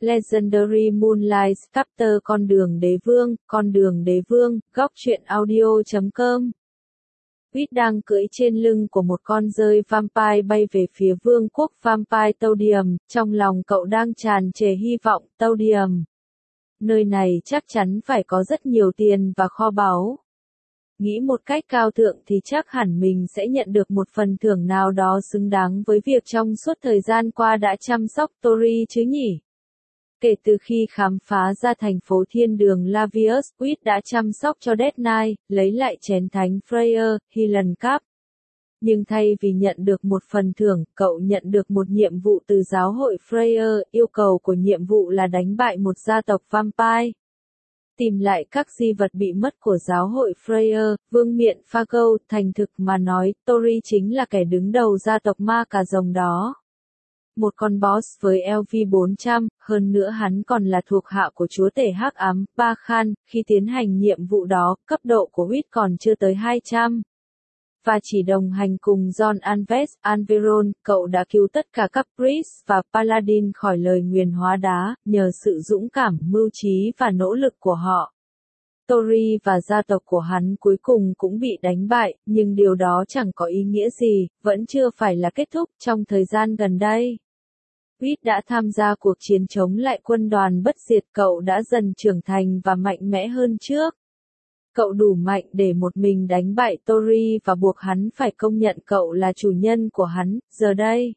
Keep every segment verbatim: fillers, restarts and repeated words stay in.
Legendary Moonlight Chapter Con đường đế vương, con đường đế vương, góc truyện audio chấm com. Whit đang cưỡi trên lưng của một con dơi vampire bay về phía vương quốc vampire Taudium, trong lòng cậu đang tràn trề hy vọng. Taudium. Nơi này chắc chắn phải có rất nhiều tiền và kho báu. Nghĩ một cách cao thượng thì chắc hẳn mình sẽ nhận được một phần thưởng nào đó xứng đáng với việc trong suốt thời gian qua đã chăm sóc Tori chứ nhỉ? Kể từ khi khám phá ra thành phố thiên đường Lavius, Whit đã chăm sóc cho Death Knight, lấy lại chén thánh Freya, Helen Cup. Nhưng thay vì nhận được một phần thưởng, cậu nhận được một nhiệm vụ từ giáo hội Freya. Yêu cầu của nhiệm vụ là đánh bại một gia tộc vampire. Tìm lại các di vật bị mất của giáo hội Freya. Vương miện Fargo. Thành thực mà nói, Tori chính là kẻ đứng đầu gia tộc ma cà rồng đó. Một con boss với L V bốn trăm, hơn nữa hắn còn là thuộc hạ của chúa tể hắc ám, Ba Khan. Khi tiến hành nhiệm vụ đó, cấp độ của Whit còn chưa tới hai trăm. Và chỉ đồng hành cùng John Alves, Alveron, cậu đã cứu tất cả các priest và paladin khỏi lời nguyền hóa đá, nhờ sự dũng cảm, mưu trí và nỗ lực của họ. Tori và gia tộc của hắn cuối cùng cũng bị đánh bại, nhưng điều đó chẳng có ý nghĩa gì, vẫn chưa phải là kết thúc. Trong thời gian gần đây, Whit đã tham gia cuộc chiến chống lại quân đoàn bất diệt. Cậu đã dần trưởng thành và mạnh mẽ hơn trước. Cậu đủ mạnh để một mình đánh bại Tori và buộc hắn phải công nhận cậu là chủ nhân của hắn. Giờ đây,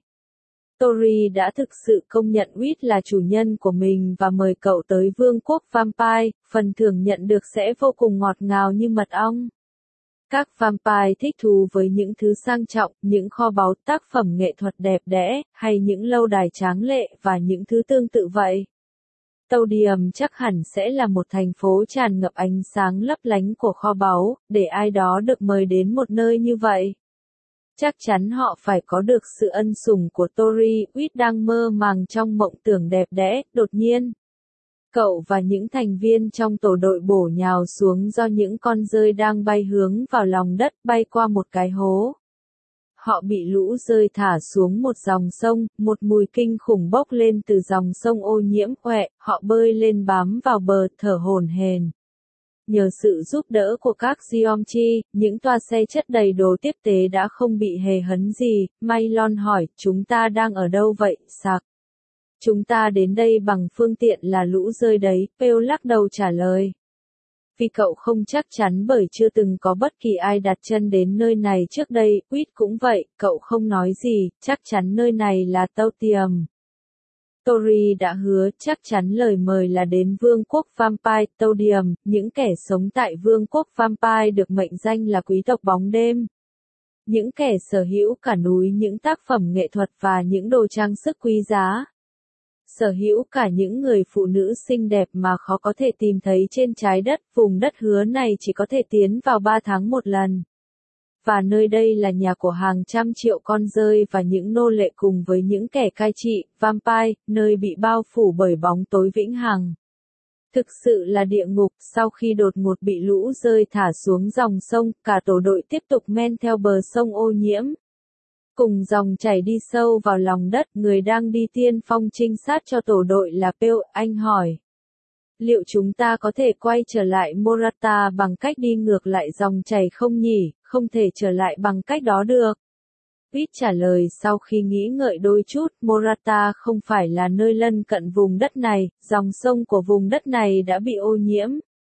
Tori đã thực sự công nhận Whit là chủ nhân của mình và mời cậu tới vương quốc vampire. Phần thưởng nhận được sẽ vô cùng ngọt ngào như mật ong. Các vampire thích thú với những thứ sang trọng, những kho báu, tác phẩm nghệ thuật đẹp đẽ, hay những lâu đài tráng lệ và những thứ tương tự vậy. Taudium chắc hẳn sẽ là một thành phố tràn ngập ánh sáng lấp lánh của kho báu, để ai đó được mời đến một nơi như vậy. Chắc chắn họ phải có được sự ân sủng của Tori. Whit đang mơ màng trong mộng tưởng đẹp đẽ. Đột nhiên, cậu và những thành viên trong tổ đội bổ nhào xuống do những con dơi đang bay hướng vào lòng đất, bay qua một cái hố. Họ bị lũ rơi thả xuống một dòng sông, một mùi kinh khủng bốc lên từ dòng sông ô nhiễm quẹ, họ bơi lên bám vào bờ, thở hổn hển. Nhờ sự giúp đỡ của các Geomchi, những toa xe chất đầy đồ tiếp tế đã không bị hề hấn gì. Maylon hỏi, chúng ta đang ở đâu vậy, Sạc? Chúng ta đến đây bằng phương tiện là lũ rơi đấy, Pale lắc đầu trả lời. Vì cậu không chắc chắn bởi chưa từng có bất kỳ ai đặt chân đến nơi này trước đây. Whit cũng vậy, cậu không nói gì, chắc chắn nơi này là Taudium. Tori đã hứa chắc chắn lời mời là đến vương quốc vampire Taudium. Những kẻ sống tại vương quốc vampire được mệnh danh là quý tộc bóng đêm. Những kẻ sở hữu cả núi những tác phẩm nghệ thuật và những đồ trang sức quý giá. Sở hữu cả những người phụ nữ xinh đẹp mà khó có thể tìm thấy trên trái đất. Vùng đất hứa này chỉ có thể tiến vào ba tháng một lần. Và nơi đây là nhà của hàng trăm triệu con dơi và những nô lệ cùng với những kẻ cai trị, vampire, nơi bị bao phủ bởi bóng tối vĩnh hằng. Thực sự là địa ngục. Sau khi đột ngột bị lũ rơi thả xuống dòng sông, cả tổ đội tiếp tục men theo bờ sông ô nhiễm. Cùng dòng chảy đi sâu vào lòng đất, người đang đi tiên phong trinh sát cho tổ đội là Pale. Anh hỏi, liệu chúng ta có thể quay trở lại Morata bằng cách đi ngược lại dòng chảy không nhỉ? Không thể trở lại bằng cách đó được. Whit trả lời sau khi nghĩ ngợi đôi chút, Morata không phải là nơi lân cận vùng đất này, dòng sông của vùng đất này đã bị ô nhiễm.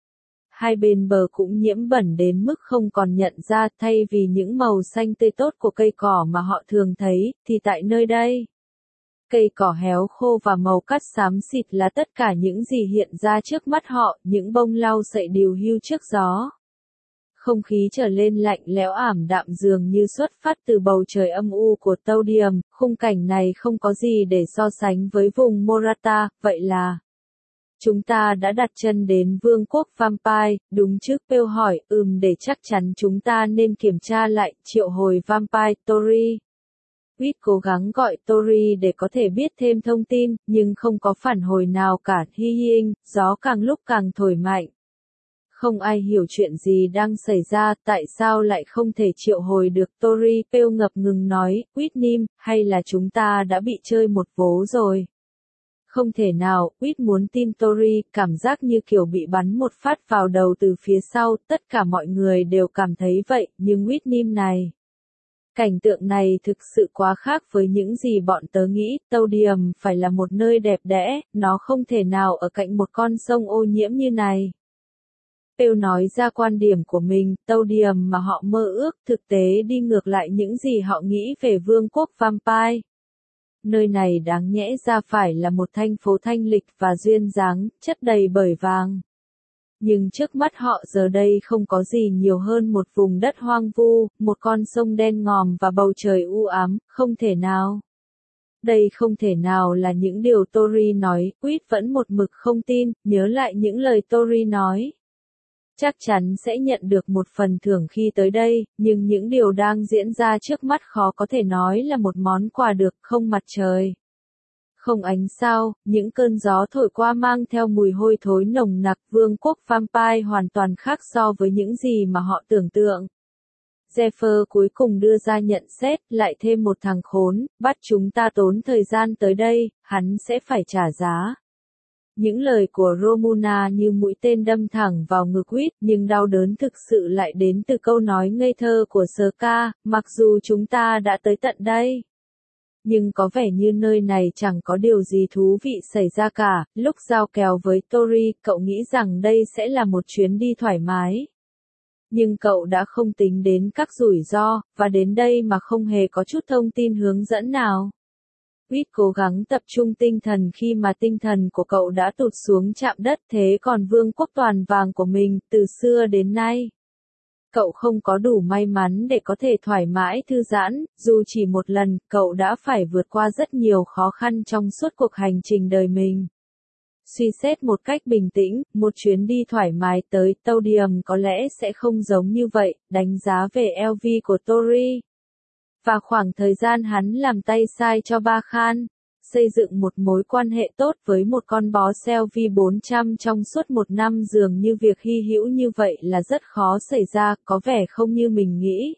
Hai bên bờ cũng nhiễm bẩn đến mức không còn nhận ra. Thay vì những màu xanh tươi tốt của cây cỏ mà họ thường thấy, thì tại nơi đây, cây cỏ héo khô và màu cát xám xịt là tất cả những gì hiện ra trước mắt họ, những bông lau sậy điều hưu trước gió. Không khí trở lên lạnh lẽo ảm đạm dường như xuất phát từ bầu trời âm u của Taudium. Khung cảnh này không có gì để so sánh với vùng Morata. Vậy là chúng ta đã đặt chân đến vương quốc vampire, đúng chứ? Pale hỏi. Ừm, để chắc chắn chúng ta nên kiểm tra lại, triệu hồi vampire, Tori. Whit cố gắng gọi Tori để có thể biết thêm thông tin, nhưng không có phản hồi nào cả. Hi Ying, gió càng lúc càng thổi mạnh. Không ai hiểu chuyện gì đang xảy ra, tại sao lại không thể triệu hồi được Tori? Pale ngập ngừng nói, Whitnim, hay là chúng ta đã bị chơi một vố rồi? Không thể nào, Quýt muốn tin Tori, cảm giác như kiểu bị bắn một phát vào đầu từ phía sau, tất cả mọi người đều cảm thấy vậy, nhưng Whitney này. Cảnh tượng này thực sự quá khác với những gì bọn tớ nghĩ, Taudium phải là một nơi đẹp đẽ, nó không thể nào ở cạnh một con sông ô nhiễm như này. Pew nói ra quan điểm của mình, Taudium mà họ mơ ước thực tế đi ngược lại những gì họ nghĩ về vương quốc vampire. Nơi này đáng nhẽ ra phải là một thành phố thanh lịch và duyên dáng, chất đầy bởi vàng. Nhưng trước mắt họ giờ đây không có gì nhiều hơn một vùng đất hoang vu, một con sông đen ngòm và bầu trời u ám, không thể nào. Đây không thể nào là những điều Tori nói, Quýt vẫn một mực không tin, nhớ lại những lời Tori nói. Chắc chắn sẽ nhận được một phần thưởng khi tới đây, nhưng những điều đang diễn ra trước mắt khó có thể nói là một món quà được, không mặt trời. Không ánh sao, những cơn gió thổi qua mang theo mùi hôi thối nồng nặc, vương quốc vampire hoàn toàn khác so với những gì mà họ tưởng tượng. Zephyr cuối cùng đưa ra nhận xét, lại thêm một thằng khốn, bắt chúng ta tốn thời gian tới đây, hắn sẽ phải trả giá. Những lời của Romuna như mũi tên đâm thẳng vào ngực Quýt, nhưng đau đớn thực sự lại đến từ câu nói ngây thơ của Ska, mặc dù chúng ta đã tới tận đây. Nhưng có vẻ như nơi này chẳng có điều gì thú vị xảy ra cả, lúc giao kèo với Tori, cậu nghĩ rằng đây sẽ là một chuyến đi thoải mái. Nhưng cậu đã không tính đến các rủi ro, và đến đây mà không hề có chút thông tin hướng dẫn nào. Quýt cố gắng tập trung tinh thần khi mà tinh thần của cậu đã tụt xuống chạm đất, thế còn vương quốc toàn vàng của mình, từ xưa đến nay. Cậu không có đủ may mắn để có thể thoải mái thư giãn, dù chỉ một lần, cậu đã phải vượt qua rất nhiều khó khăn trong suốt cuộc hành trình đời mình. Suy xét một cách bình tĩnh, một chuyến đi thoải mái tới Taudium có lẽ sẽ không giống như vậy, đánh giá về lờ vê của Tori. Và khoảng thời gian hắn làm tay sai cho Ba Khan, xây dựng một mối quan hệ tốt với một con bó Selvi bốn trăm trong suốt một năm dường như việc hy hữu như vậy là rất khó xảy ra, có vẻ không như mình nghĩ.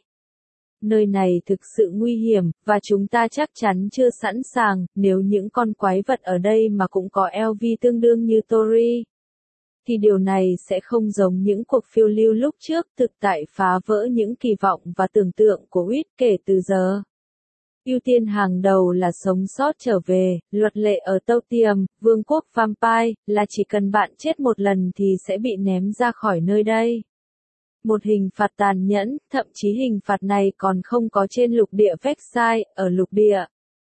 Nơi này thực sự nguy hiểm, và chúng ta chắc chắn chưa sẵn sàng, nếu những con quái vật ở đây mà cũng có lờ vê tương đương như Tori. Thì điều này sẽ không giống những cuộc phiêu lưu lúc trước, thực tại phá vỡ những kỳ vọng và tưởng tượng của Quýt kể từ giờ. Ưu tiên hàng đầu là sống sót trở về, luật lệ ở Taudium, vương quốc vampire, là chỉ cần bạn chết một lần thì sẽ bị ném ra khỏi nơi đây. Một hình phạt tàn nhẫn, thậm chí hình phạt này còn không có trên lục địa Vexai, ở lục địa.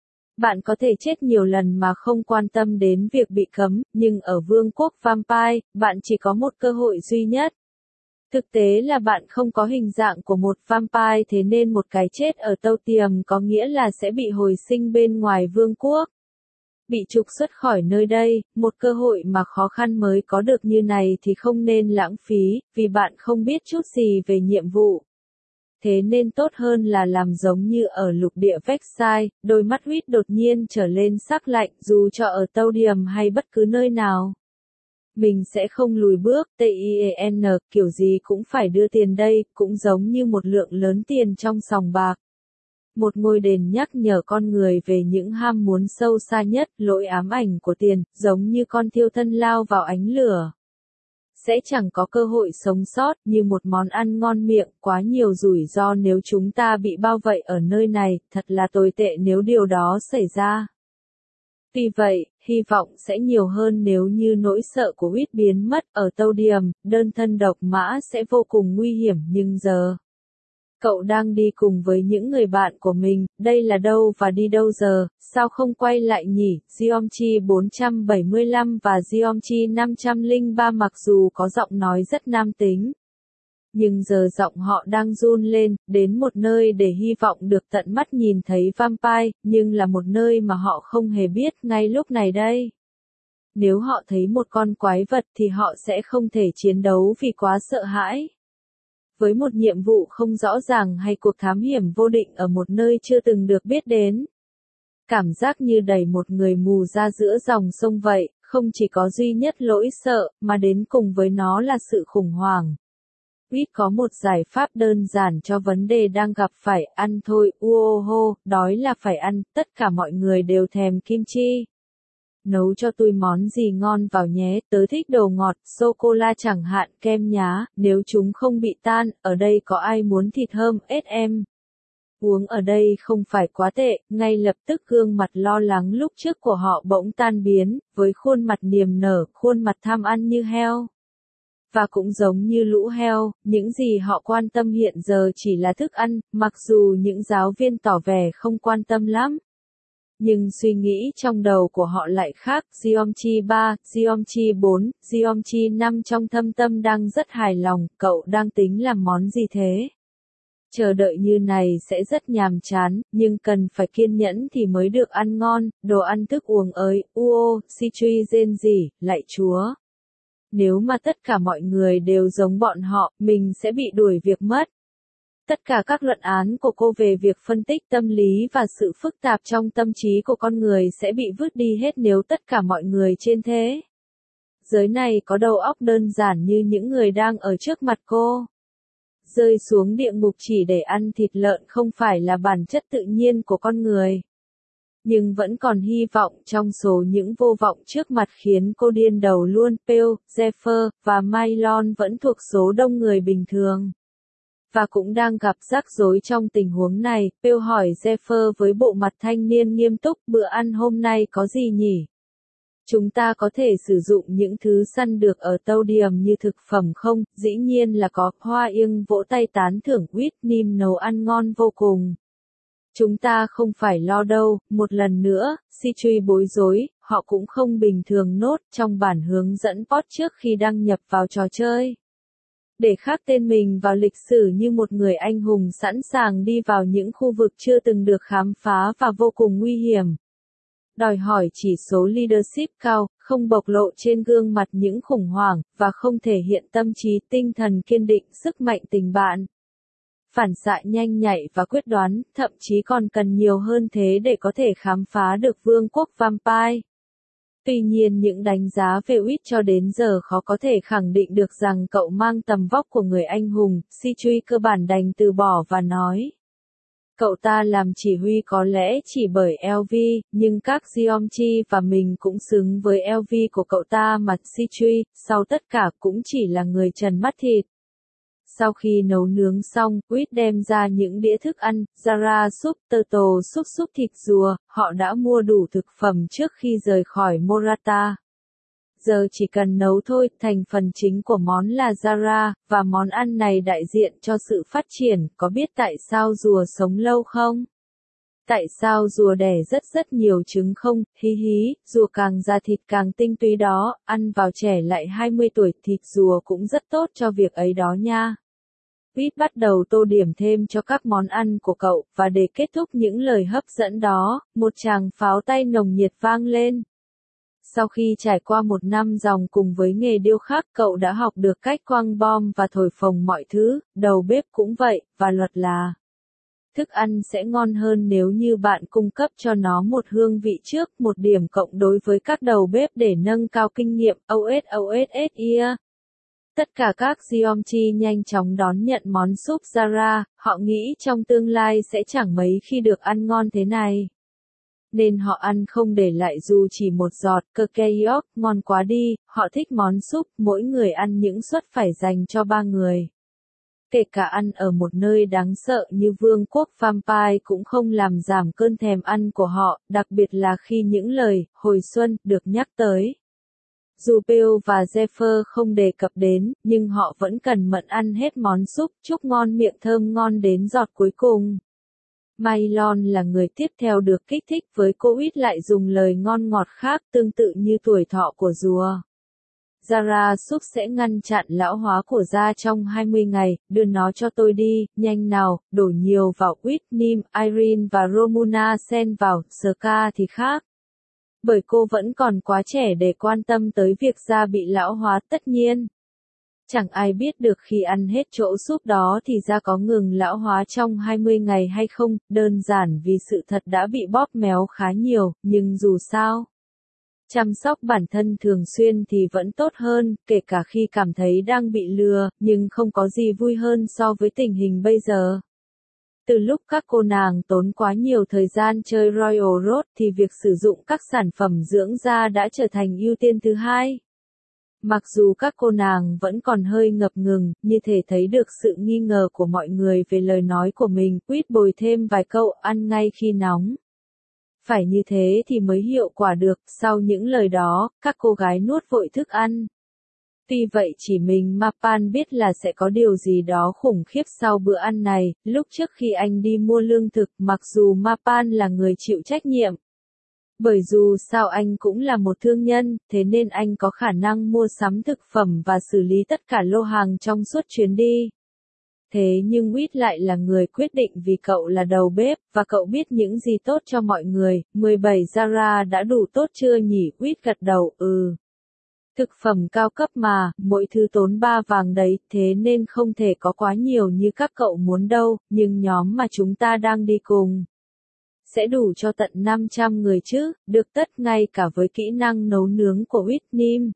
Bạn có thể chết nhiều lần mà không quan tâm đến việc bị cấm, nhưng ở vương quốc vampire, bạn chỉ có một cơ hội duy nhất. Thực tế là bạn không có hình dạng của một vampire, thế nên một cái chết ở Taudium có nghĩa là sẽ bị hồi sinh bên ngoài vương quốc. Bị trục xuất khỏi nơi đây, một cơ hội mà khó khăn mới có được như này thì không nên lãng phí, vì bạn không biết chút gì về nhiệm vụ. Thế nên tốt hơn là làm giống như ở lục địa Vexai, đôi mắt Quýt đột nhiên trở lên sắc lạnh dù cho ở Taudium hay bất cứ nơi nào. Mình sẽ không lùi bước, tin, kiểu gì cũng phải đưa tiền đây, cũng giống như một lượng lớn tiền trong sòng bạc. Một ngôi đền nhắc nhở con người về những ham muốn sâu xa nhất, lỗi ám ảnh của tiền, giống như con thiêu thân lao vào ánh lửa. Sẽ chẳng có cơ hội sống sót, như một món ăn ngon miệng, quá nhiều rủi ro nếu chúng ta bị bao vây ở nơi này, thật là tồi tệ nếu điều đó xảy ra. Tuy vậy, hy vọng sẽ nhiều hơn nếu như nỗi sợ của Quýt biến mất ở Taudium, đơn thân độc mã sẽ vô cùng nguy hiểm nhưng giờ. Cậu đang đi cùng với những người bạn của mình, đây là đâu và đi đâu giờ, sao không quay lại nhỉ? Geomchi bốn trăm bảy mươi lăm và Geomchi năm trăm lẻ ba mặc dù có giọng nói rất nam tính. Nhưng giờ giọng họ đang run lên, đến một nơi để hy vọng được tận mắt nhìn thấy vampire, nhưng là một nơi mà họ không hề biết ngay lúc này đây. Nếu họ thấy một con quái vật thì họ sẽ không thể chiến đấu vì quá sợ hãi. Với một nhiệm vụ không rõ ràng hay cuộc thám hiểm vô định ở một nơi chưa từng được biết đến. Cảm giác như đẩy một người mù ra giữa dòng sông vậy, không chỉ có duy nhất lỗi sợ, mà đến cùng với nó là sự khủng hoảng. Quýt có một giải pháp đơn giản cho vấn đề đang gặp phải, ăn thôi, uoho, đói là phải ăn, tất cả mọi người đều thèm kim chi. nấu cho tôi món gì ngon vào nhé, tớ thích đồ ngọt, sô-cô-la chẳng hạn, kem nhá, nếu chúng không bị tan, ở đây có ai muốn thịt hâm ết em? Uống ở đây không phải quá tệ, ngay lập tức gương mặt lo lắng lúc trước của họ bỗng tan biến, với khuôn mặt niềm nở, khuôn mặt tham ăn như heo. Và cũng giống như lũ heo, những gì họ quan tâm hiện giờ chỉ là thức ăn, mặc dù những giáo viên tỏ vẻ không quan tâm lắm. Nhưng suy nghĩ trong đầu của họ lại khác, Geomchi ba, Geomchi bốn, Geomchi năm trong thâm tâm đang rất hài lòng, cậu đang tính làm món gì thế? Chờ đợi như này sẽ rất nhàm chán, nhưng cần phải kiên nhẫn thì mới được ăn ngon, đồ ăn thức uống ơi, uo, si truy rên rỉ, lạy chúa. Nếu mà tất cả mọi người đều giống bọn họ, mình sẽ bị đuổi việc mất. Tất cả các luận án của cô về việc phân tích tâm lý và sự phức tạp trong tâm trí của con người sẽ bị vứt đi hết nếu tất cả mọi người trên thế giới này có đầu óc đơn giản như những người đang ở trước mặt cô. Rơi xuống địa ngục chỉ để ăn thịt lợn không phải là bản chất tự nhiên của con người. Nhưng vẫn còn hy vọng trong số những vô vọng trước mặt khiến cô điên đầu luôn. Pearl, Zephyr, và Mylon vẫn thuộc số đông người bình thường. Và cũng đang gặp rắc rối trong tình huống này. Pearl hỏi Zephyr với bộ mặt thanh niên nghiêm túc, bữa ăn hôm nay có gì nhỉ? Chúng ta có thể sử dụng những thứ săn được ở Tâu Điểm như thực phẩm không? Dĩ nhiên là có. Hoa Yên vỗ tay tán thưởng. Whitney nấu ăn ngon vô cùng. Chúng ta không phải lo đâu. Một lần nữa, si truy bối rối, họ cũng không bình thường nốt trong bản hướng dẫn post trước khi đăng nhập vào trò chơi. Để khắc tên mình vào lịch sử như một người anh hùng sẵn sàng đi vào những khu vực chưa từng được khám phá và vô cùng nguy hiểm. Đòi hỏi chỉ số leadership cao, không bộc lộ trên gương mặt những khủng hoảng, và không thể hiện tâm trí tinh thần kiên định, sức mạnh tình bạn. Phản xạ nhanh nhạy và quyết đoán, thậm chí còn cần nhiều hơn thế để có thể khám phá được vương quốc vampire. Tuy nhiên những đánh giá về Whit cho đến giờ khó có thể khẳng định được rằng cậu mang tầm vóc của người anh hùng, si truy cơ bản đành từ bỏ và nói. Cậu ta làm chỉ huy có lẽ chỉ bởi lờ vê, nhưng các Geomchi và mình cũng xứng với lờ vê của cậu ta mà si truy, sau tất cả cũng chỉ là người trần mắt thịt. Sau khi nấu nướng xong, Whit đem ra những đĩa thức ăn, Zara súp, turtle súp súp thịt rùa, họ đã mua đủ thực phẩm trước khi rời khỏi Morata. Giờ chỉ cần nấu thôi, thành phần chính của món là Zara, và món ăn này đại diện cho sự phát triển, có biết tại sao rùa sống lâu không? Tại sao rùa đẻ rất rất nhiều trứng không? Hí hí, rùa càng già thịt càng tinh túy đó, ăn vào trẻ lại hai mươi tuổi, thịt rùa cũng rất tốt cho việc ấy đó nha. Whit bắt đầu tô điểm thêm cho các món ăn của cậu, và để kết thúc những lời hấp dẫn đó, một tràng pháo tay nồng nhiệt vang lên. Sau khi trải qua một năm dòng cùng với nghề điêu khắc, cậu đã học được cách quăng bom và thổi phồng mọi thứ, đầu bếp cũng vậy, và luật là thức ăn sẽ ngon hơn nếu như bạn cung cấp cho nó một hương vị trước, một điểm cộng đối với các đầu bếp để nâng cao kinh nghiệm. ô ét ô ét ét ia. Tất cả các Geomchi nhanh chóng đón nhận món súp Zara, họ nghĩ trong tương lai sẽ chẳng mấy khi được ăn ngon thế này. Nên họ ăn không để lại dù chỉ một giọt, cơ keok, ngon quá đi, họ thích món súp, mỗi người ăn những suất phải dành cho ba người. Kể cả ăn ở một nơi đáng sợ như vương quốc vampire cũng không làm giảm cơn thèm ăn của họ, đặc biệt là khi những lời, hồi xuân, được nhắc tới. Dù Pearl và Zephyr không đề cập đến, nhưng họ vẫn cần mẫn ăn hết món súp, chúc ngon miệng thơm ngon đến giọt cuối cùng. Mylon là người tiếp theo được kích thích với cô Whit lại dùng lời ngon ngọt khác tương tự như tuổi thọ của rùa. Zara súp sẽ ngăn chặn lão hóa của da trong hai mươi ngày, đưa nó cho tôi đi, nhanh nào, đổ nhiều vào. Whitney, Irene và Romuna xen vào, Ska thì khác. Bởi cô vẫn còn quá trẻ để quan tâm tới việc da bị lão hóa tất nhiên. Chẳng ai biết được khi ăn hết chỗ súp đó thì da có ngừng lão hóa trong hai mươi ngày hay không, đơn giản vì sự thật đã bị bóp méo khá nhiều, nhưng dù sao. Chăm sóc bản thân thường xuyên thì vẫn tốt hơn, kể cả khi cảm thấy đang bị lừa, nhưng không có gì vui hơn so với tình hình bây giờ. Từ lúc các cô nàng tốn quá nhiều thời gian chơi Royal Road thì việc sử dụng các sản phẩm dưỡng da đã trở thành ưu tiên thứ hai. Mặc dù các cô nàng vẫn còn hơi ngập ngừng, như thể thấy được sự nghi ngờ của mọi người về lời nói của mình, Quýt bồi thêm vài câu ăn ngay khi nóng. Phải như thế thì mới hiệu quả được, sau những lời đó, các cô gái nuốt vội thức ăn. Tuy vậy chỉ mình Mapan biết là sẽ có điều gì đó khủng khiếp sau bữa ăn này, lúc trước khi anh đi mua lương thực, mặc dù Mapan là người chịu trách nhiệm. Bởi dù sao anh cũng là một thương nhân, thế nên anh có khả năng mua sắm thực phẩm và xử lý tất cả lô hàng trong suốt chuyến đi. Thế nhưng Quýt lại là người quyết định vì cậu là đầu bếp, và cậu biết những gì tốt cho mọi người. mười bảy Zara đã đủ tốt chưa nhỉ? Quýt gật đầu, ừ. Thực phẩm cao cấp mà, mỗi thứ tốn ba vàng đấy, thế nên không thể có quá nhiều như các cậu muốn đâu, nhưng nhóm mà chúng ta đang đi cùng sẽ đủ cho tận năm trăm người chứ, được tất ngay cả với kỹ năng nấu nướng của Whitney.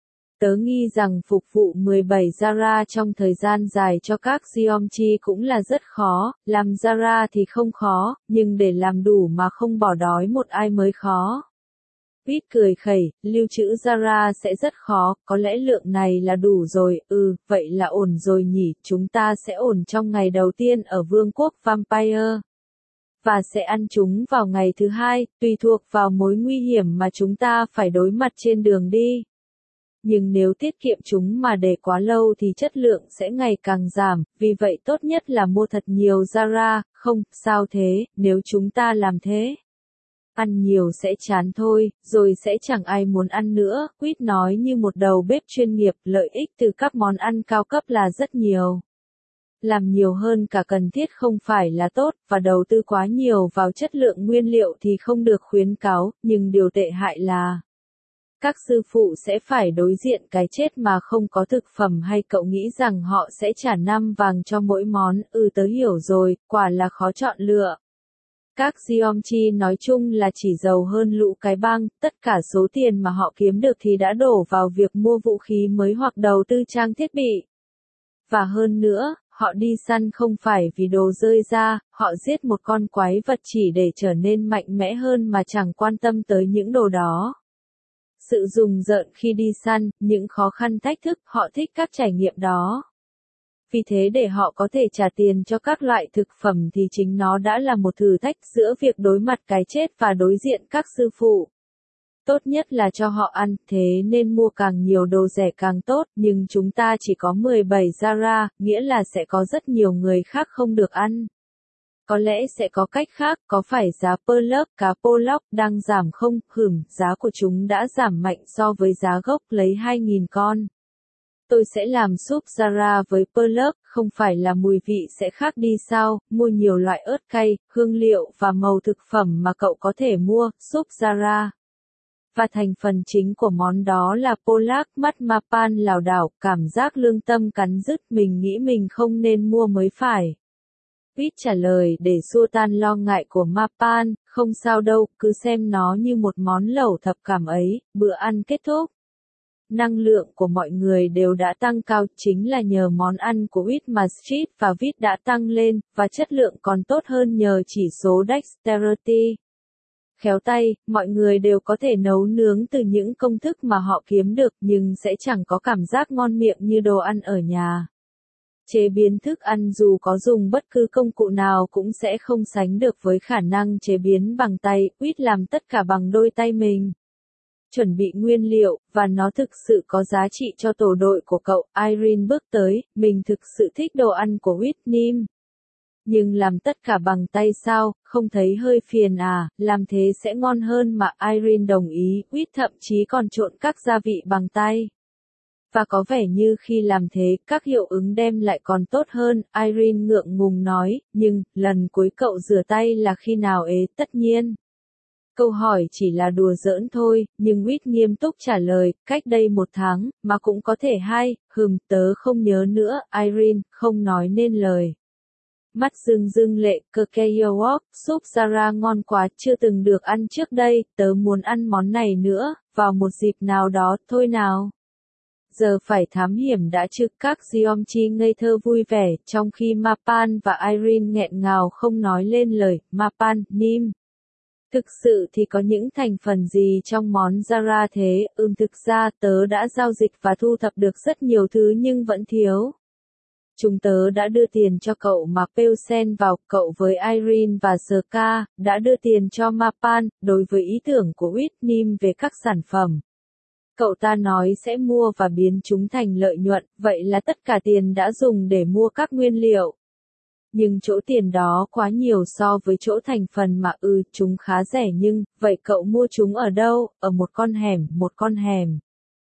Tớ nghi rằng phục vụ mười bảy Zara trong thời gian dài cho các Giomchi cũng là rất khó, làm Zara thì không khó, nhưng để làm đủ mà không bỏ đói một ai mới khó. Quýt cười khẩy, lưu trữ Zara sẽ rất khó, có lẽ lượng này là đủ rồi, ừ, vậy là ổn rồi nhỉ, chúng ta sẽ ổn trong ngày đầu tiên ở Vương quốc Vampire. Và sẽ ăn chúng vào ngày thứ hai, tùy thuộc vào mối nguy hiểm mà chúng ta phải đối mặt trên đường đi. Nhưng nếu tiết kiệm chúng mà để quá lâu thì chất lượng sẽ ngày càng giảm, vì vậy tốt nhất là mua thật nhiều Zara, không, sao thế, nếu chúng ta làm thế. Ăn nhiều sẽ chán thôi, rồi sẽ chẳng ai muốn ăn nữa, Quýt nói như một đầu bếp chuyên nghiệp, lợi ích từ các món ăn cao cấp là rất nhiều. Làm nhiều hơn cả cần thiết không phải là tốt, và đầu tư quá nhiều vào chất lượng nguyên liệu thì không được khuyến cáo, nhưng điều tệ hại là các sư phụ sẽ phải đối diện cái chết mà không có thực phẩm hay cậu nghĩ rằng họ sẽ trả năm vàng cho mỗi món, ừ tớ hiểu rồi, quả là khó chọn lựa. Các Giomchi nói chung là chỉ giàu hơn lũ cái bang, tất cả số tiền mà họ kiếm được thì đã đổ vào việc mua vũ khí mới hoặc đầu tư trang thiết bị. Và hơn nữa, họ đi săn không phải vì đồ rơi ra, họ giết một con quái vật chỉ để trở nên mạnh mẽ hơn mà chẳng quan tâm tới những đồ đó. Sự rùng rợn khi đi săn, những khó khăn thách thức, họ thích các trải nghiệm đó. Vì thế để họ có thể trả tiền cho các loại thực phẩm thì chính nó đã là một thử thách giữa việc đối mặt cái chết và đối diện các sư phụ. Tốt nhất là cho họ ăn, thế nên mua càng nhiều đồ rẻ càng tốt, nhưng chúng ta chỉ có mười bảy Zara, nghĩa là sẽ có rất nhiều người khác không được ăn. Có lẽ sẽ có cách khác, có phải giá Pollock, cá Pollock đang giảm không? Hửm, giá của chúng đã giảm mạnh so với giá gốc lấy hai nghìn con. Tôi sẽ làm súp Zara với Pollock, không phải là mùi vị sẽ khác đi sao, mua nhiều loại ớt cay, hương liệu và màu thực phẩm mà cậu có thể mua, súp Zara. Và thành phần chính của món đó là Pollock, mắt Mapan lảo đảo, cảm giác lương tâm cắn rứt, mình nghĩ mình không nên mua mới phải. Quýt trả lời để xua tan lo ngại của Mapan, không sao đâu, cứ xem nó như một món lẩu thập cảm ấy, bữa ăn kết thúc. Năng lượng của mọi người đều đã tăng cao, chính là nhờ món ăn của Quýt mà Street và Vít đã tăng lên, và chất lượng còn tốt hơn nhờ chỉ số Dexterity. Khéo tay, mọi người đều có thể nấu nướng từ những công thức mà họ kiếm được nhưng sẽ chẳng có cảm giác ngon miệng như đồ ăn ở nhà. Chế biến thức ăn dù có dùng bất cứ công cụ nào cũng sẽ không sánh được với khả năng chế biến bằng tay, Quýt làm tất cả bằng đôi tay mình. Chuẩn bị nguyên liệu, và nó thực sự có giá trị cho tổ đội của cậu, Irene bước tới, mình thực sự thích đồ ăn của Whitney. Nhưng làm tất cả bằng tay sao, không thấy hơi phiền à, làm thế sẽ ngon hơn mà Irene đồng ý, Quýt thậm chí còn trộn các gia vị bằng tay. Và có vẻ như khi làm thế, các hiệu ứng đem lại còn tốt hơn, Irene ngượng ngùng nói, nhưng, lần cuối cậu rửa tay là khi nào ế, tất nhiên. Câu hỏi chỉ là đùa giỡn thôi, nhưng Quýt nghiêm túc trả lời, cách đây một tháng, mà cũng có thể hai, hừm, tớ không nhớ nữa, Irene, không nói nên lời. Mắt rưng rưng lệ, cơ Keowok, súp Zara ngon quá, chưa từng được ăn trước đây, tớ muốn ăn món này nữa, vào một dịp nào đó, thôi nào. Giờ phải thám hiểm đã chứ, các Giomchi ngây thơ vui vẻ, trong khi Mapan và Irene nghẹn ngào không nói lên lời. Mapan, Nim. Thực sự thì có những thành phần gì trong món Zara thế? Ừm thực ra tớ đã giao dịch và thu thập được rất nhiều thứ nhưng vẫn thiếu. Chúng tớ đã đưa tiền cho cậu mà Pelsen vào, cậu với Irene và Ska, đã đưa tiền cho Mapan, đối với ý tưởng của Whitnim về các sản phẩm. Cậu ta nói sẽ mua và biến chúng thành lợi nhuận, vậy là tất cả tiền đã dùng để mua các nguyên liệu. Nhưng chỗ tiền đó quá nhiều so với chỗ thành phần mà ừ, chúng khá rẻ nhưng, vậy cậu mua chúng ở đâu? Ở một con hẻm, một con hẻm.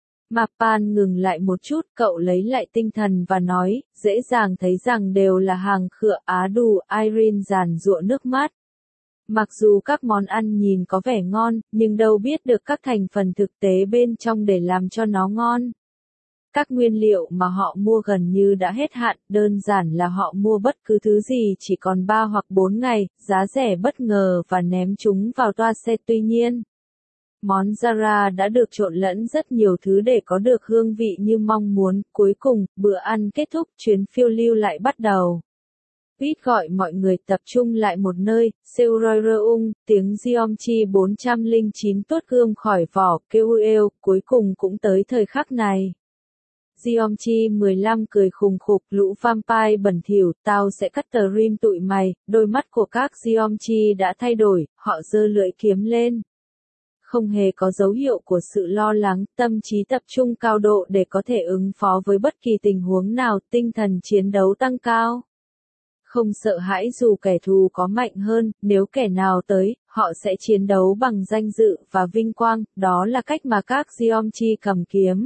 Mapan ngừng lại một chút, cậu lấy lại tinh thần và nói, dễ dàng thấy rằng đều là hàng khựa Á đù, Irene giàn giụa nước mắt. Mặc dù các món ăn nhìn có vẻ ngon, nhưng đâu biết được các thành phần thực tế bên trong để làm cho nó ngon. Các nguyên liệu mà họ mua gần như đã hết hạn, đơn giản là họ mua bất cứ thứ gì chỉ còn ba hoặc bốn ngày, giá rẻ bất ngờ và ném chúng vào toa xe. Tuy nhiên, món Zara đã được trộn lẫn rất nhiều thứ để có được hương vị như mong muốn. Cuối cùng, bữa ăn kết thúc, chuyến phiêu lưu lại bắt đầu. Pete gọi mọi người tập trung lại một nơi, Seuroireung, tiếng Giomchi bốn không chín tuốt gươm khỏi vỏ, kêu êu, cuối cùng cũng tới thời khắc này. Giomchi mười lăm cười khùng khục, lũ vampire bẩn thỉu, tao sẽ cắt tờ rim tụi mày, đôi mắt của các Giomchi đã thay đổi, họ giơ lưỡi kiếm lên. Không hề có dấu hiệu của sự lo lắng, tâm trí tập trung cao độ để có thể ứng phó với bất kỳ tình huống nào, tinh thần chiến đấu tăng cao. Không sợ hãi dù kẻ thù có mạnh hơn, nếu kẻ nào tới, họ sẽ chiến đấu bằng danh dự và vinh quang, đó là cách mà các Giomchi cầm kiếm.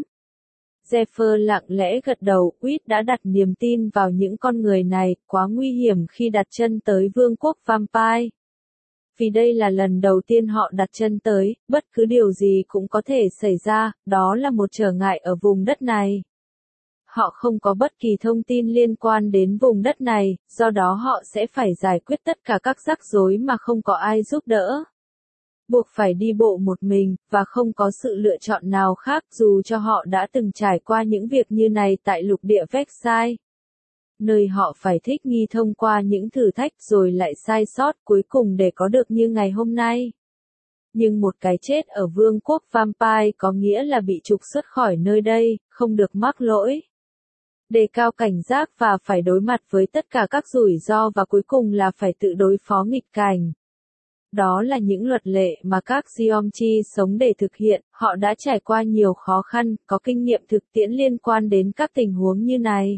Zephyr lặng lẽ gật đầu, Whit đã đặt niềm tin vào những con người này, quá nguy hiểm khi đặt chân tới vương quốc vampire. Vì đây là lần đầu tiên họ đặt chân tới, bất cứ điều gì cũng có thể xảy ra, đó là một trở ngại ở vùng đất này. Họ không có bất kỳ thông tin liên quan đến vùng đất này, do đó họ sẽ phải giải quyết tất cả các rắc rối mà không có ai giúp đỡ. Buộc phải đi bộ một mình, và không có sự lựa chọn nào khác dù cho họ đã từng trải qua những việc như này tại lục địa Vexai. Nơi họ phải thích nghi thông qua những thử thách rồi lại sai sót cuối cùng để có được như ngày hôm nay. Nhưng một cái chết ở vương quốc vampire có nghĩa là bị trục xuất khỏi nơi đây, không được mắc lỗi. Đề cao cảnh giác và phải đối mặt với tất cả các rủi ro và cuối cùng là phải tự đối phó nghịch cảnh. Đó là những luật lệ mà các Giomchi sống để thực hiện, họ đã trải qua nhiều khó khăn, có kinh nghiệm thực tiễn liên quan đến các tình huống như này.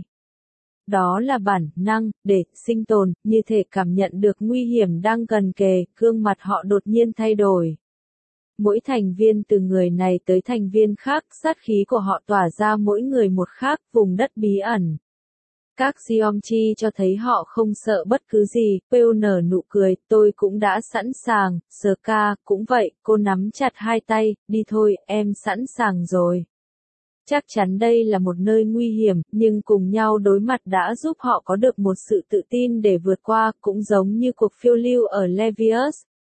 Đó là bản năng, để sinh tồn, như thể cảm nhận được nguy hiểm đang gần kề, gương mặt họ đột nhiên thay đổi. Mỗi thành viên từ người này tới thành viên khác, sát khí của họ tỏa ra mỗi người một khác, vùng đất bí ẩn. Các Giomchi cho thấy họ không sợ bất cứ gì, Pearl nở nụ cười, tôi cũng đã sẵn sàng, Ska, cũng vậy, cô nắm chặt hai tay, đi thôi, em sẵn sàng rồi. Chắc chắn đây là một nơi nguy hiểm, nhưng cùng nhau đối mặt đã giúp họ có được một sự tự tin để vượt qua, cũng giống như cuộc phiêu lưu ở Levius.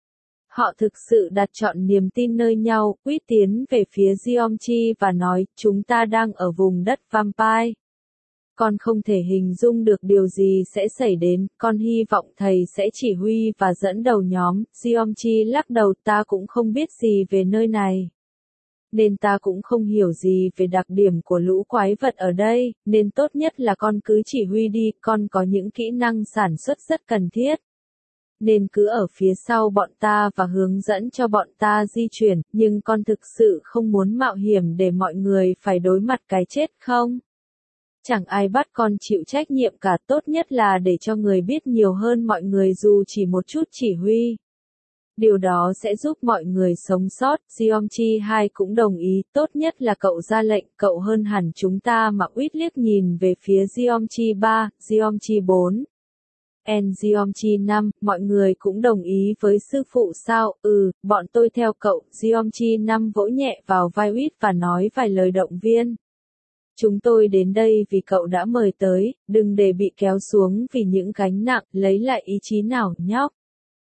Họ thực sự đặt trọn niềm tin nơi nhau, Quýt tiến về phía Giomchi và nói, chúng ta đang ở vùng đất vampire. Con không thể hình dung được điều gì sẽ xảy đến, con hy vọng thầy sẽ chỉ huy và dẫn đầu nhóm. Giomchi lắc đầu, ta cũng không biết gì về nơi này. Nên ta cũng không hiểu gì về đặc điểm của lũ quái vật ở đây, nên tốt nhất là con cứ chỉ huy đi, con có những kỹ năng sản xuất rất cần thiết. Nên cứ ở phía sau bọn ta và hướng dẫn cho bọn ta di chuyển, nhưng con thực sự không muốn mạo hiểm để mọi người phải đối mặt cái chết không? Chẳng ai bắt con chịu trách nhiệm cả, tốt nhất là để cho người biết nhiều hơn mọi người dù chỉ một chút chỉ huy. Điều đó sẽ giúp mọi người sống sót. Giomchi hai cũng đồng ý, tốt nhất là cậu ra lệnh, cậu hơn hẳn chúng ta mà. Uýt liếc nhìn về phía Giomchi ba, Giomchi bốn. En Giomchi năm, mọi người cũng đồng ý với sư phụ sao? Ừ, bọn tôi theo cậu. Giomchi năm vỗ nhẹ vào vai Uýt và nói vài lời động viên. Chúng tôi đến đây vì cậu đã mời tới, đừng để bị kéo xuống vì những gánh nặng, lấy lại ý chí nào nhóc.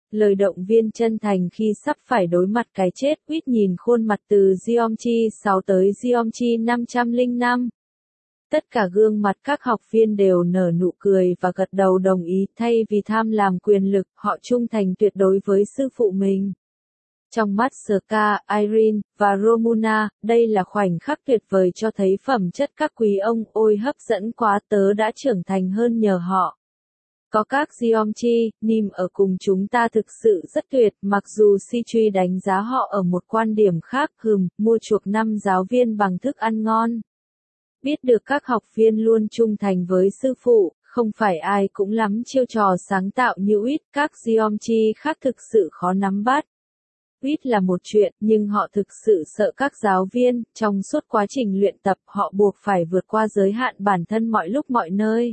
Lời động viên chân thành khi sắp phải đối mặt cái chết. Quýt nhìn khuôn mặt từ Geometry sáu tới Geometry năm trăm lẻ năm. Tất cả gương mặt các học viên đều nở nụ cười và gật đầu đồng ý, thay vì tham lam quyền lực, họ trung thành tuyệt đối với sư phụ mình. Trong mắt Ska, Irene, và Romuna, đây là khoảnh khắc tuyệt vời cho thấy phẩm chất các quý ông. Ôi hấp dẫn quá, tớ đã trưởng thành hơn nhờ họ. Có các Geometry, Nim ở cùng chúng ta thực sự rất tuyệt, mặc dù Citri đánh giá họ ở một quan điểm khác. Hừm, mua chuộc năm giáo viên bằng thức ăn ngon. Biết được các học viên luôn trung thành với sư phụ, không phải ai cũng lắm chiêu trò sáng tạo như Quýt. Các Geometry khác thực sự khó nắm bắt. Quýt là một chuyện, nhưng họ thực sự sợ các giáo viên. Trong suốt quá trình luyện tập, họ buộc phải vượt qua giới hạn bản thân mọi lúc mọi nơi.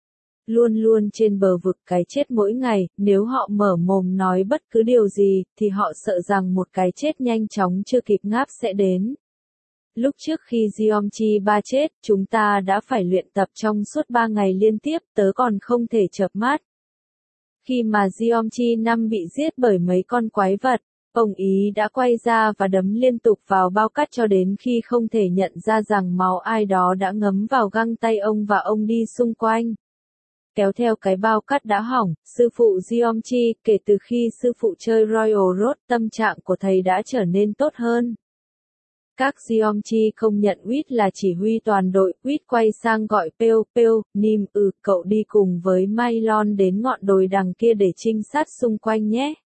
Luôn luôn trên bờ vực cái chết mỗi ngày. Nếu họ mở mồm nói bất cứ điều gì, thì họ sợ rằng một cái chết nhanh chóng chưa kịp ngáp sẽ đến. Lúc trước khi Geometry ba chết, chúng ta đã phải luyện tập trong suốt ba ngày liên tiếp, tớ còn không thể chợp mắt. Khi mà Geometry năm bị giết bởi mấy con quái vật, ông ý đã quay ra và đấm liên tục vào bao cát cho đến khi không thể nhận ra rằng máu ai đó đã ngấm vào găng tay ông và ông đi xung quanh. Kéo theo cái bao cát đã hỏng, sư phụ Geometry, kể từ khi sư phụ chơi Royal Road, tâm trạng của thầy đã trở nên tốt hơn. Các Geometry không nhận Quýt là chỉ huy toàn đội. Quýt quay sang gọi Peo, Peo, Nim, ừ, cậu đi cùng với Mylon đến ngọn đồi đằng kia để trinh sát xung quanh nhé.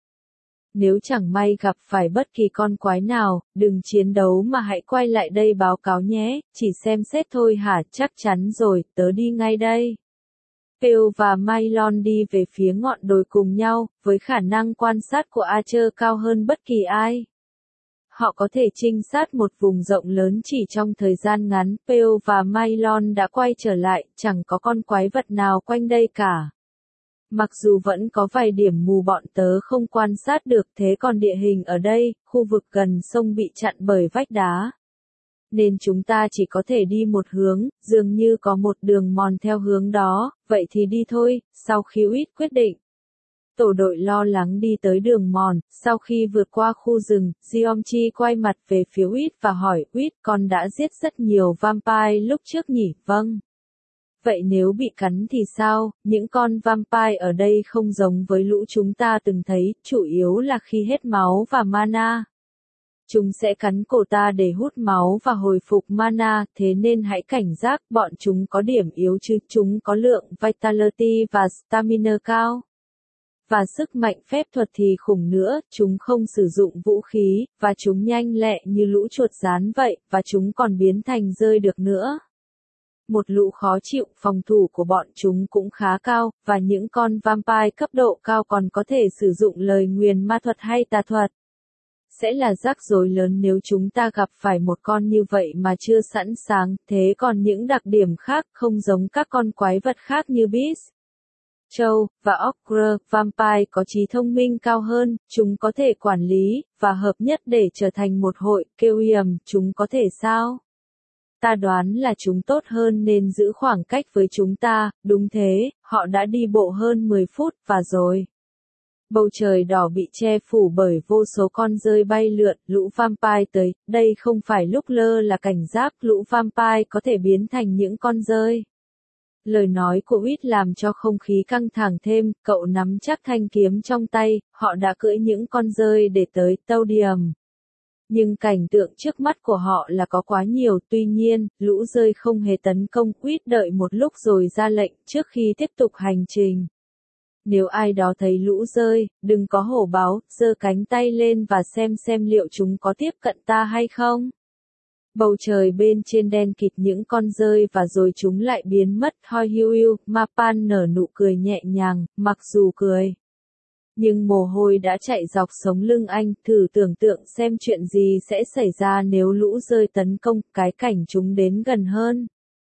Nếu chẳng may gặp phải bất kỳ con quái nào, đừng chiến đấu mà hãy quay lại đây báo cáo nhé, chỉ xem xét thôi hả? Chắc chắn rồi, tớ đi ngay đây. Peo và Mylon đi về phía ngọn đồi cùng nhau, với khả năng quan sát của Archer cao hơn bất kỳ ai. Họ có thể trinh sát một vùng rộng lớn chỉ trong thời gian ngắn. Peo và Mylon đã quay trở lại, chẳng có con quái vật nào quanh đây cả. Mặc dù vẫn có vài điểm mù bọn tớ không quan sát được, thế còn địa hình ở đây, khu vực gần sông bị chặn bởi vách đá. Nên chúng ta chỉ có thể đi một hướng, dường như có một đường mòn theo hướng đó, vậy thì đi thôi. Sau khi Quýt quyết định, tổ đội lo lắng đi tới đường mòn. Sau khi vượt qua khu rừng, Geometry quay mặt về phía Quýt và hỏi, Quýt, con đã giết rất nhiều vampire lúc trước nhỉ? Vâng. Vậy nếu bị cắn thì sao? Những con vampire ở đây không giống với lũ chúng ta từng thấy, chủ yếu là khi hết máu và mana. Chúng sẽ cắn cổ ta để hút máu và hồi phục mana, thế nên hãy cảnh giác, bọn chúng có điểm yếu chứ, chúng có lượng vitality và stamina cao. Và sức mạnh phép thuật thì khủng nữa, chúng không sử dụng vũ khí, và chúng nhanh lẹ như lũ chuột rán vậy, và chúng còn biến thành rơi được nữa. Một lũ khó chịu, phòng thủ của bọn chúng cũng khá cao, và những con vampire cấp độ cao còn có thể sử dụng lời nguyền ma thuật hay tà thuật. Sẽ là rắc rối lớn nếu chúng ta gặp phải một con như vậy mà chưa sẵn sàng, thế còn những đặc điểm khác không giống các con quái vật khác như Beast, Trâu, và Ogre. Vampire có trí thông minh cao hơn, chúng có thể quản lý, và hợp nhất để trở thành một hội, kêu yểm, chúng có thể sao? Ta đoán là chúng tốt hơn nên giữ khoảng cách với chúng ta. Đúng thế, họ đã đi bộ hơn mười phút, và rồi. Bầu trời đỏ bị che phủ bởi vô số con dơi bay lượn, lũ vampire tới, đây không phải lúc lơ là cảnh giác, lũ vampire có thể biến thành những con dơi. Lời nói của Quýt làm cho không khí căng thẳng thêm, cậu nắm chắc thanh kiếm trong tay, họ đã cưỡi những con dơi để tới Taudium. Nhưng cảnh tượng trước mắt của họ là có quá nhiều, tuy nhiên, lũ dơi không hề tấn công. Quýt đợi một lúc rồi ra lệnh trước khi tiếp tục hành trình. Nếu ai đó thấy lũ dơi, đừng có hổ báo, giơ cánh tay lên và xem xem liệu chúng có tiếp cận ta hay không. Bầu trời bên trên đen kịt những con dơi và rồi chúng lại biến mất. Hoi hiu hiu, Mapan nở nụ cười nhẹ nhàng, mặc dù cười. Nhưng mồ hôi đã chạy dọc sống lưng anh, thử tưởng tượng xem chuyện gì sẽ xảy ra nếu lũ dơi tấn công, cái cảnh chúng đến gần hơn.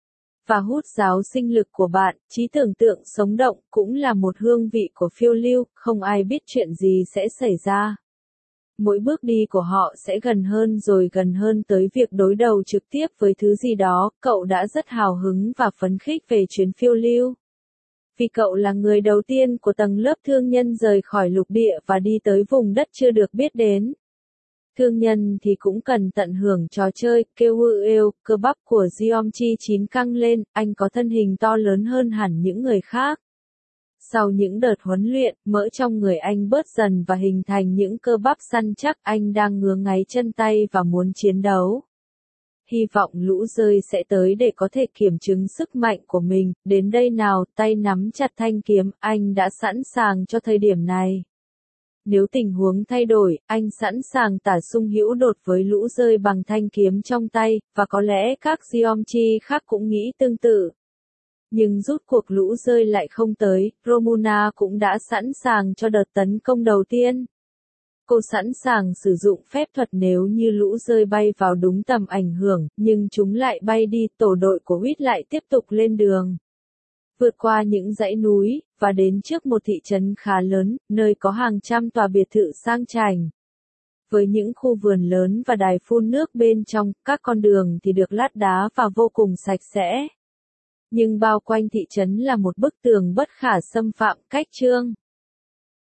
Và hút giáo sinh lực của bạn, trí tưởng tượng sống động, cũng là một hương vị của phiêu lưu, không ai biết chuyện gì sẽ xảy ra. Mỗi bước đi của họ sẽ gần hơn rồi gần hơn tới việc đối đầu trực tiếp với thứ gì đó, cậu đã rất hào hứng và phấn khích về chuyến phiêu lưu. Vì cậu là người đầu tiên của tầng lớp thương nhân rời khỏi lục địa và đi tới vùng đất chưa được biết đến. Thương nhân thì cũng cần tận hưởng trò chơi, kêu ư êu, cơ bắp của Jeomchi chín căng lên, anh có thân hình to lớn hơn hẳn những người khác. Sau những đợt huấn luyện, mỡ trong người anh bớt dần và hình thành những cơ bắp săn chắc, anh đang ngứa ngáy chân tay và muốn chiến đấu. Hy vọng lũ rơi sẽ tới để có thể kiểm chứng sức mạnh của mình, đến đây nào, tay nắm chặt thanh kiếm, anh đã sẵn sàng cho thời điểm này. Nếu tình huống thay đổi, anh sẵn sàng tả sung hữu đột với lũ rơi bằng thanh kiếm trong tay, và có lẽ các Jeomchi khác cũng nghĩ tương tự. Nhưng rút cuộc lũ rơi lại không tới, Romuna cũng đã sẵn sàng cho đợt tấn công đầu tiên. Cô sẵn sàng sử dụng phép thuật nếu như lũ rơi bay vào đúng tầm ảnh hưởng, nhưng chúng lại bay đi, tổ đội của Huýt lại tiếp tục lên đường. Vượt qua những dãy núi, và đến trước một thị trấn khá lớn, nơi có hàng trăm tòa biệt thự sang chảnh. Với những khu vườn lớn và đài phun nước bên trong, các con đường thì được lát đá và vô cùng sạch sẽ. Nhưng bao quanh thị trấn là một bức tường bất khả xâm phạm, cách Trương